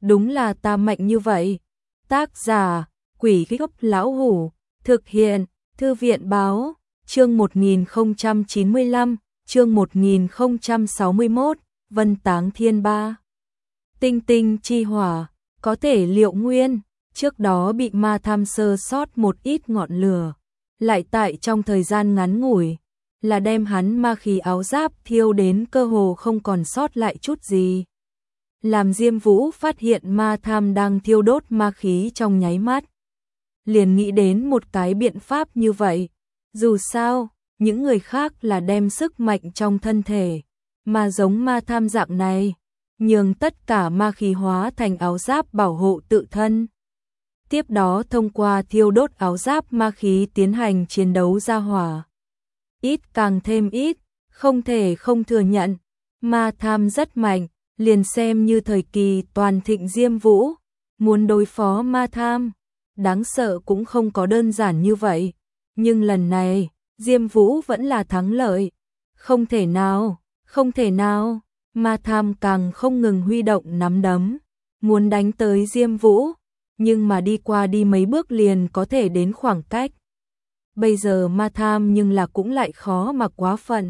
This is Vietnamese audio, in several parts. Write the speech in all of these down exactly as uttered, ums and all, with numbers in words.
đúng là ta mạnh như vậy. Tác giả, Quỷ Gốc Lão Hủ, thực hiện, Thư viện Báo, chương một nghìn không trăm chín mươi lăm, chương một nghìn không trăm sáu mươi mốt, Vân Táng Thiên Ba. Tinh tinh chi hỏa, có thể liệu nguyên, trước đó bị ma tham sơ sót một ít ngọn lửa, lại tại trong thời gian ngắn ngủi, là đem hắn ma khí áo giáp thiêu đến cơ hồ không còn sót lại chút gì. Làm Diêm Vũ phát hiện ma tham đang thiêu đốt ma khí trong nháy mắt. Liền nghĩ đến một cái biện pháp như vậy. Dù sao, những người khác là đem sức mạnh trong thân thể, mà giống ma tham dạng này, nhường tất cả ma khí hóa thành áo giáp bảo hộ tự thân. Tiếp đó thông qua thiêu đốt áo giáp ma khí tiến hành chiến đấu ra hỏa. Ít càng thêm ít, không thể không thừa nhận, ma tham rất mạnh, liền xem như thời kỳ toàn thịnh Diêm Vũ, muốn đối phó ma tham, đáng sợ cũng không có đơn giản như vậy. Nhưng lần này, Diêm Vũ vẫn là thắng lợi. Không thể nào, không thể nào, ma tham càng không ngừng huy động nắm đấm, muốn đánh tới Diêm Vũ, nhưng mà đi qua đi mấy bước liền có thể đến khoảng cách. Bây giờ ma tham nhưng là cũng lại khó mà quá phận.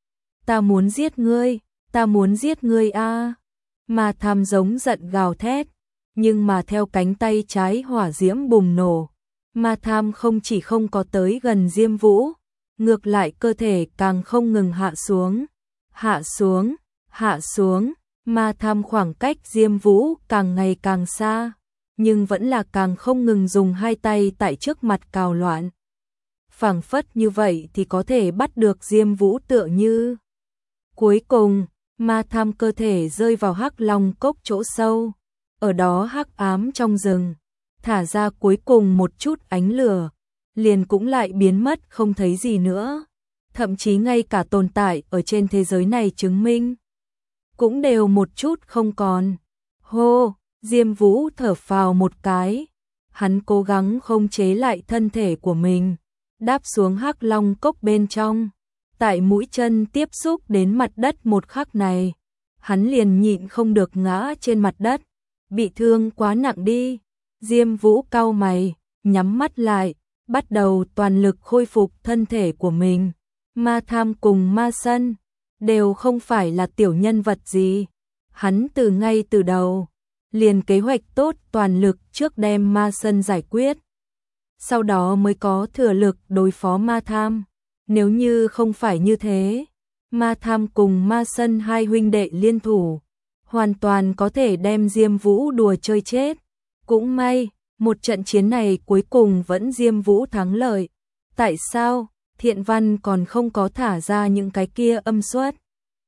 Ta muốn giết ngươi, ta muốn giết ngươi a. Ma tham giống giận gào thét, nhưng mà theo cánh tay trái hỏa diễm bùng nổ, ma tham không chỉ không có tới gần Diêm Vũ, ngược lại cơ thể càng không ngừng hạ xuống, hạ xuống, hạ xuống, ma tham khoảng cách Diêm Vũ càng ngày càng xa, nhưng vẫn là càng không ngừng dùng hai tay tại trước mặt cào loạn. Phảng phất như vậy thì có thể bắt được Diêm Vũ tựa như. Cuối cùng, ma tham cơ thể rơi vào hắc long cốc chỗ sâu, ở đó hắc ám trong rừng, thả ra cuối cùng một chút ánh lửa, liền cũng lại biến mất không thấy gì nữa. Thậm chí ngay cả tồn tại ở trên thế giới này chứng minh, cũng đều một chút không còn. Hô, Diêm Vũ thở phào một cái, hắn cố gắng khống chế lại thân thể của mình, đáp xuống hắc long cốc bên trong. Tại mũi chân tiếp xúc đến mặt đất một khắc này, hắn liền nhịn không được ngã trên mặt đất, bị thương quá nặng đi. Diêm Vũ cau mày, nhắm mắt lại, bắt đầu toàn lực khôi phục thân thể của mình. Ma tham cùng ma sân, đều không phải là tiểu nhân vật gì. Hắn từ ngay từ đầu, liền kế hoạch tốt toàn lực trước đem ma sân giải quyết. Sau đó mới có thừa lực đối phó ma tham. Nếu như không phải như thế, ma tham cùng ma sân hai huynh đệ liên thủ, hoàn toàn có thể đem Diêm Vũ đùa chơi chết. Cũng may, một trận chiến này cuối cùng vẫn Diêm Vũ thắng lợi. Tại sao? Thiện Văn còn không có thả ra những cái kia âm suất.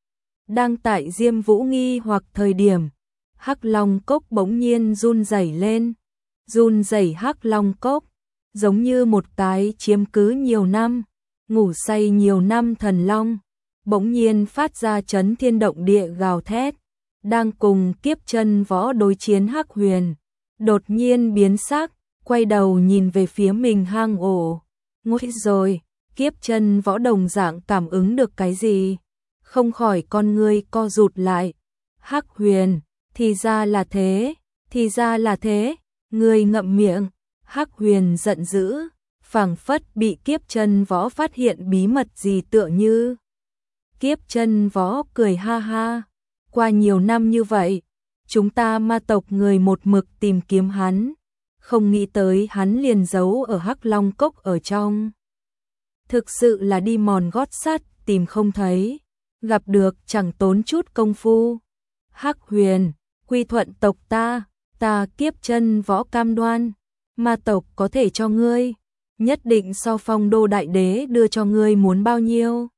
Đang tại Diêm Vũ nghi hoặc thời điểm, hắc long cốc bỗng nhiên run rẩy lên. Run rẩy hắc long cốc, giống như một cái chiếm cứ nhiều năm, ngủ say nhiều năm thần long, bỗng nhiên phát ra chấn thiên động địa gào thét. Đang cùng Kiếp Chân Võ đối chiến Hắc Huyền, đột nhiên biến sắc, quay đầu nhìn về phía mình hang ổ. Ngồi rồi, Kiếp Chân Võ đồng dạng cảm ứng được cái gì, không khỏi con ngươi co rụt lại. Hắc Huyền, thì ra là thế, thì ra là thế, ngươi ngậm miệng. Hắc Huyền giận dữ, phảng phất bị Kiếp Chân Võ phát hiện bí mật gì tựa như. Kiếp Chân Võ cười ha ha, qua nhiều năm như vậy, chúng ta ma tộc người một mực tìm kiếm hắn, không nghĩ tới hắn liền giấu ở hắc long cốc ở trong. Thực sự là đi mòn gót sắt tìm không thấy, gặp được chẳng tốn chút công phu. Hắc Huyền, quy thuận tộc ta, ta Kiếp Chân Võ cam đoan, ma tộc có thể cho ngươi, nhất định so Phong Đô đại đế đưa cho ngươi muốn bao nhiêu.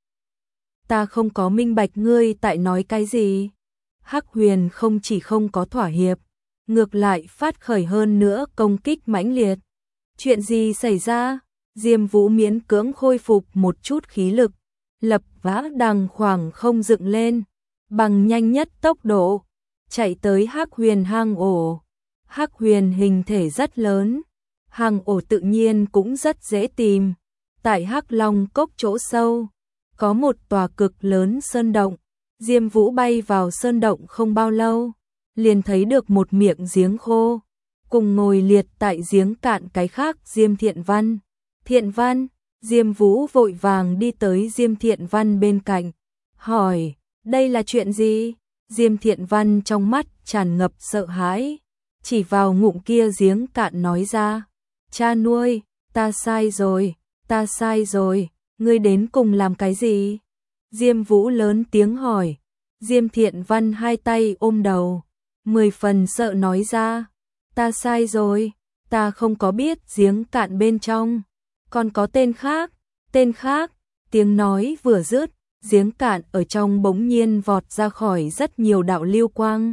Ta không có minh bạch ngươi tại nói cái gì. Hắc Huyền không chỉ không có thỏa hiệp, ngược lại phát khởi hơn nữa công kích mãnh liệt. Chuyện gì xảy ra? Diêm Vũ miễn cưỡng khôi phục một chút khí lực, lập vã đằng khoảng không dựng lên, bằng nhanh nhất tốc độ, chạy tới Hắc Huyền hang ổ. Hắc Huyền hình thể rất lớn, hang ổ tự nhiên cũng rất dễ tìm. Tại Hắc Long cốc chỗ sâu, có một tòa cực lớn sơn động. Diêm Vũ bay vào sơn động không bao lâu, liền thấy được một miệng giếng khô, cùng ngồi liệt tại giếng cạn cái khác Diêm Thiện Văn. Thiện Văn, Diêm Vũ vội vàng đi tới Diêm Thiện Văn bên cạnh, hỏi, đây là chuyện gì? Diêm Thiện Văn trong mắt tràn ngập sợ hãi, chỉ vào ngụm kia giếng cạn nói ra, cha nuôi, ta sai rồi, ta sai rồi, ngươi đến cùng làm cái gì? Diêm Vũ lớn tiếng hỏi, Diêm Thiện Văn hai tay ôm đầu, mười phần sợ nói ra, ta sai rồi, ta không có biết giếng cạn bên trong, còn có tên khác, tên khác, tiếng nói vừa dứt, giếng cạn ở trong bỗng nhiên vọt ra khỏi rất nhiều đạo lưu quang.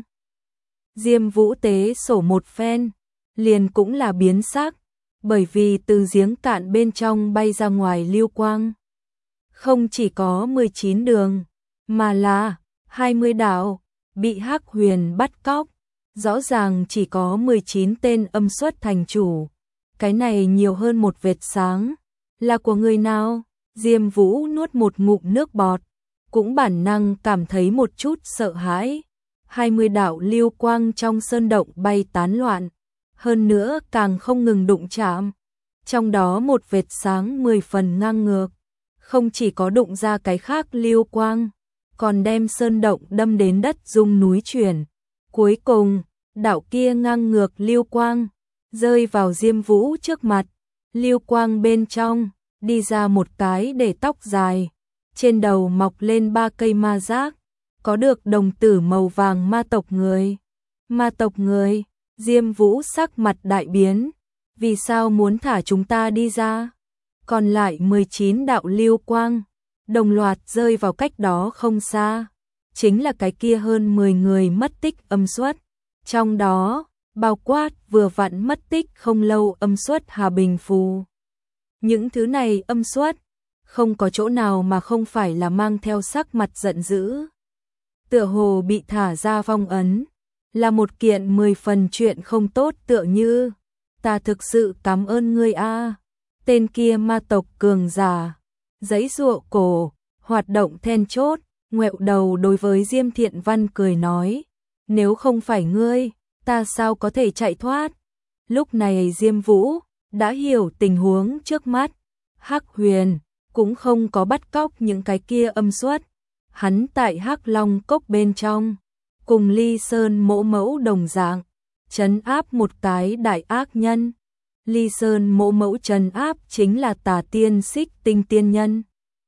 Diêm Vũ tế sổ một phen, liền cũng là biến sắc, bởi vì từ giếng cạn bên trong bay ra ngoài lưu quang. Không chỉ có mười chín đường, mà là hai mươi đạo, bị Hắc Huyền bắt cóc, rõ ràng chỉ có mười chín tên âm xuất thành chủ. Cái này nhiều hơn một vệt sáng, là của người nào? Diêm Vũ nuốt một ngụm nước bọt, cũng bản năng cảm thấy một chút sợ hãi. hai mươi đạo lưu quang trong sơn động bay tán loạn, hơn nữa càng không ngừng đụng chạm. Trong đó một vệt sáng mười phần ngang ngược, không chỉ có đụng ra cái khác lưu quang, còn đem sơn động đâm đến đất rung núi chuyển. Cuối cùng, đạo kia ngang ngược lưu quang rơi vào Diêm Vũ trước mặt, lưu quang bên trong đi ra một cái để tóc dài, trên đầu mọc lên ba cây ma giác, có được đồng tử màu vàng ma tộc người. Ma tộc người, Diêm Vũ sắc mặt đại biến, vì sao muốn thả chúng ta đi ra? Còn lại mười chín đạo lưu quang, đồng loạt rơi vào cách đó không xa, chính là cái kia hơn mười người mất tích âm xuất, trong đó bao quát vừa vặn mất tích không lâu âm xuất Hà Bình Phù. Những thứ này âm xuất, không có chỗ nào mà không phải là mang theo sắc mặt giận dữ. Tựa hồ bị thả ra phong ấn, là một kiện mười phần chuyện không tốt tựa như, ta thực sự cảm ơn ngươi a. Tên kia ma tộc cường giả, giãy giụa cổ, hoạt động then chốt, ngoẹo đầu đối với Diêm Thiện Văn cười nói, nếu không phải ngươi, ta sao có thể chạy thoát? Lúc này Diêm Vũ đã hiểu tình huống trước mắt, Hắc Huyền cũng không có bắt cóc những cái kia âm xuất, hắn tại Hắc Long cốc bên trong, cùng Ly Sơn mỗ mẫu đồng dạng, trấn áp một cái đại ác nhân. Ly Sơn mỗ mẫu trấn áp chính là Tà Tiên Xích Tinh tiên nhân,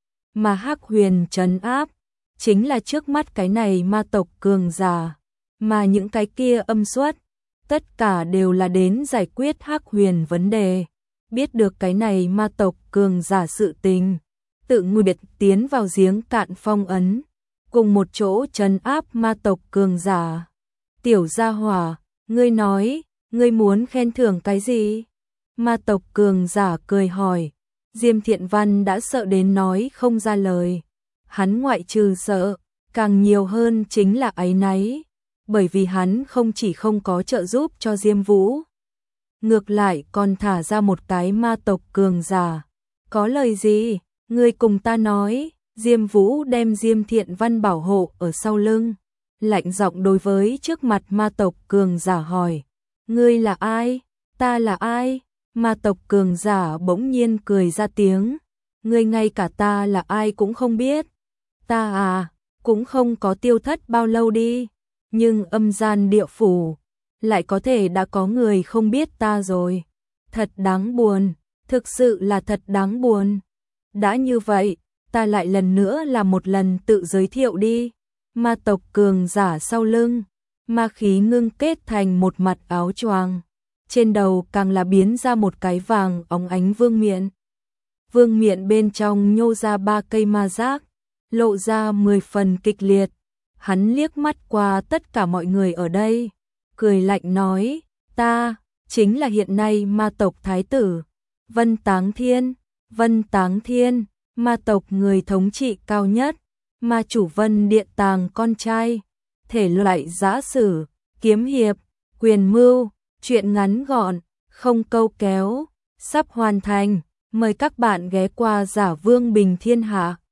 mà Hắc Huyền trấn áp chính là trước mắt cái này ma tộc cường giả, mà những cái kia âm xuất, tất cả đều là đến giải quyết Hắc Huyền vấn đề. Biết được cái này ma tộc cường giả sự tình, tự nguyệt tiến vào giếng cạn phong ấn, cùng một chỗ trấn áp ma tộc cường giả. Tiểu gia hỏa, ngươi nói, ngươi muốn khen thưởng cái gì? Ma tộc cường giả cười hỏi. Diêm Thiện Văn đã sợ đến nói không ra lời. Hắn ngoại trừ sợ, càng nhiều hơn chính là áy náy, bởi vì hắn không chỉ không có trợ giúp cho Diêm Vũ, ngược lại còn thả ra một cái ma tộc cường giả. Có lời gì, ngươi cùng ta nói. Diêm Vũ đem Diêm Thiện Văn bảo hộ ở sau lưng, lạnh giọng đối với trước mặt ma tộc cường giả hỏi, ngươi là ai? Ta là ai? Ma tộc cường giả bỗng nhiên cười ra tiếng, ngươi ngay cả ta là ai cũng không biết. Ta à, cũng không có tiêu thất bao lâu đi, nhưng âm gian địa phủ lại có thể đã có người không biết ta rồi. Thật đáng buồn, thực sự là thật đáng buồn. Đã như vậy, ta lại lần nữa là một lần tự giới thiệu đi. Ma tộc cường giả sau lưng, ma khí ngưng kết thành một mặt áo choàng, trên đầu càng là biến ra một cái vàng óng ánh vương miện. Vương miện bên trong nhô ra ba cây ma giác, lộ ra mười phần kịch liệt. Hắn liếc mắt qua tất cả mọi người ở đây, cười lạnh nói, ta chính là hiện nay ma tộc thái tử Vân Táng Thiên. Vân Táng Thiên, ma tộc người thống trị cao nhất, ma chủ Vân Điện Tàng con trai, thể loại giã sử, kiếm hiệp, quyền mưu, truyện ngắn gọn, không câu kéo, sắp hoàn thành. Mời các bạn ghé qua Giả Vương Bình Thiên Hạ.